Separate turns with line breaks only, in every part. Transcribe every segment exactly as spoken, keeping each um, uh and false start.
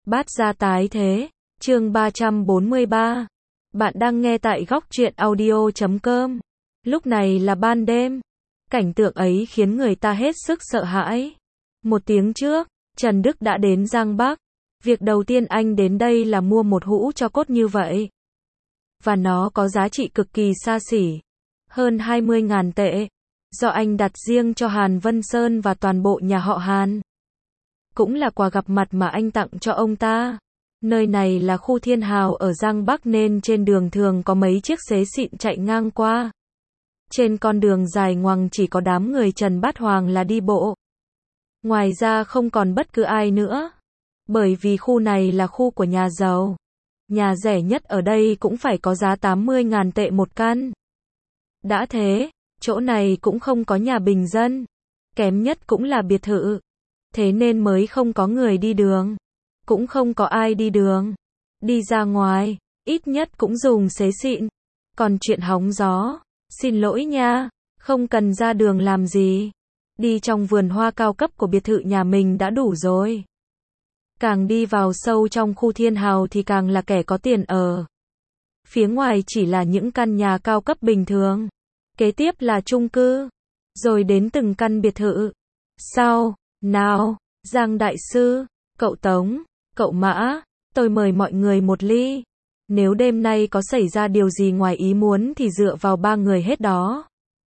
Bát gia tái thế, chương ba trăm bốn mươi ba. Bạn đang nghe tại góc truyện audio chấm com. Lúc này là ban đêm. Cảnh tượng ấy khiến người ta hết sức sợ hãi. Một tiếng trước, Trần Đức đã đến Giang Bắc. Việc đầu tiên anh đến đây là mua một hũ tro cốt như vậy. Và nó có giá trị cực kỳ xa xỉ. Hơn hai mươi ngàn tệ. Do anh đặt riêng cho Hàn Vân Sơn và toàn bộ nhà họ Hàn. Cũng là quà gặp mặt mà anh tặng cho ông ta. Nơi này là khu thiên hào ở Giang Bắc nên trên đường thường có mấy chiếc xế xịn chạy ngang qua. Trên con đường dài ngoằng chỉ có đám người Trần Bát Hoàng là đi bộ. Ngoài ra không còn bất cứ ai nữa. Bởi vì khu này là khu của nhà giàu. Nhà rẻ nhất ở đây cũng phải có giá tám mươi ngàn tệ một căn. Đã thế, chỗ này cũng không có nhà bình dân. Kém nhất cũng là biệt thự. Thế nên mới không có người đi đường. Cũng không có ai đi đường. Đi ra ngoài, ít nhất cũng dùng xế xịn. Còn chuyện hóng gió, xin lỗi nha, không cần ra đường làm gì. Đi trong vườn hoa cao cấp của biệt thự nhà mình đã đủ rồi. Càng đi vào sâu trong khu thiên hào thì càng là kẻ có tiền ở. Phía ngoài chỉ là những căn nhà cao cấp bình thường. Kế tiếp là chung cư. Rồi đến từng căn biệt thự. Sao? Nào, Giang Đại Sư, cậu Tống, cậu Mã, tôi mời mọi người một ly. Nếu đêm nay có xảy ra điều gì ngoài ý muốn thì dựa vào ba người hết đó.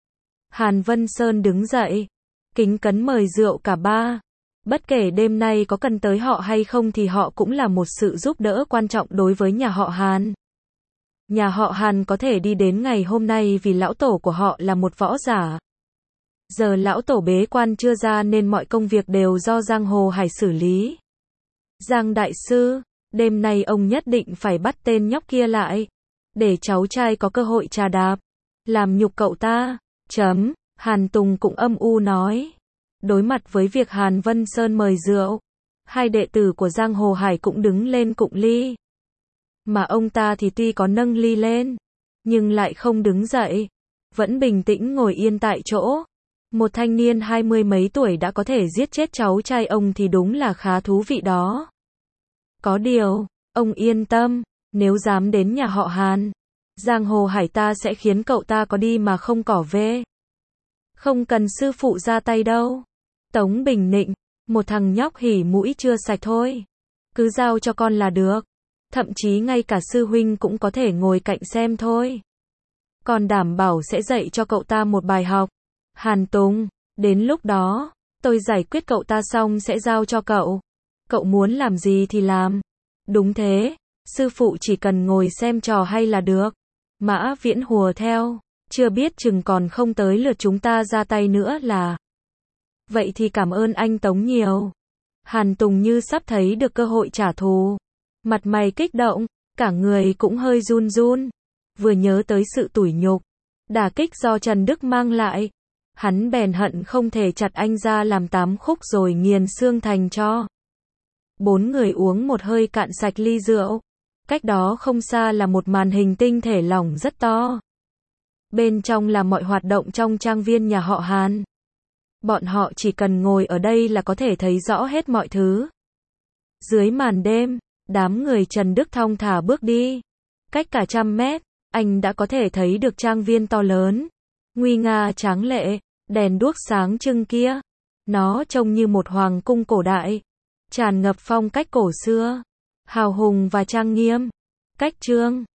Hàn Vân Sơn đứng dậy, kính cẩn mời rượu cả ba. Bất kể đêm nay có cần tới họ hay không thì họ cũng là một sự giúp đỡ quan trọng đối với nhà họ Hàn. Nhà họ Hàn có thể đi đến ngày hôm nay vì lão tổ của họ là một võ giả. Giờ lão tổ bế quan chưa ra nên mọi công việc đều do Giang Hồ Hải xử lý. Giang Đại Sư, đêm nay ông nhất định phải bắt tên nhóc kia lại. Để cháu trai có cơ hội trà đạp. Làm nhục cậu ta. Chấm. Hàn Tùng cũng âm u nói. Đối mặt với việc Hàn Vân Sơn mời rượu. Hai đệ tử của Giang Hồ Hải cũng đứng lên cụng ly. Mà ông ta thì tuy có nâng ly lên. Nhưng lại không đứng dậy. Vẫn bình tĩnh ngồi yên tại chỗ. Một thanh niên hai mươi mấy tuổi đã có thể giết chết cháu trai ông thì đúng là khá thú vị đó. Có điều, ông yên tâm, nếu dám đến nhà họ Hàn, Giang Hồ Hải ta sẽ khiến cậu ta có đi mà không cỏ về. Không cần sư phụ ra tay đâu. Tống Bình Nịnh, một thằng nhóc hỉ mũi chưa sạch thôi. Cứ giao cho con là được. Thậm chí ngay cả sư huynh cũng có thể ngồi cạnh xem thôi. Còn đảm bảo sẽ dạy cho cậu ta một bài học. Hàn Tùng, đến lúc đó, tôi giải quyết cậu ta xong sẽ giao cho cậu. Cậu muốn làm gì thì làm. Đúng thế, sư phụ chỉ cần ngồi xem trò hay là được. Mã Viễn hùa theo, chưa biết chừng còn không tới lượt chúng ta ra tay nữa là. Vậy thì cảm ơn anh Tống nhiều. Hàn Tùng như sắp thấy được cơ hội trả thù. Mặt mày kích động, cả người cũng hơi run run. Vừa nhớ tới sự tủi nhục, đả kích do Trần Đức mang lại. Hắn bèn hận không thể chặt anh ra làm tám khúc rồi nghiền xương thành tro. Bốn người uống một hơi cạn sạch ly rượu. Cách đó không xa là một màn hình tinh thể lỏng rất to. Bên trong là mọi hoạt động trong trang viên nhà họ Hàn. Bọn họ chỉ cần ngồi ở đây là có thể thấy rõ hết mọi thứ. Dưới màn đêm, đám người Trần Đức thong thả bước đi. Cách cả trăm mét, anh đã có thể thấy được trang viên to lớn. Nguy nga tráng lệ, đèn đuốc sáng trưng kia. Nó trông như một hoàng cung cổ đại. Tràn ngập phong cách cổ xưa. Hào hùng và trang nghiêm. Cách trương,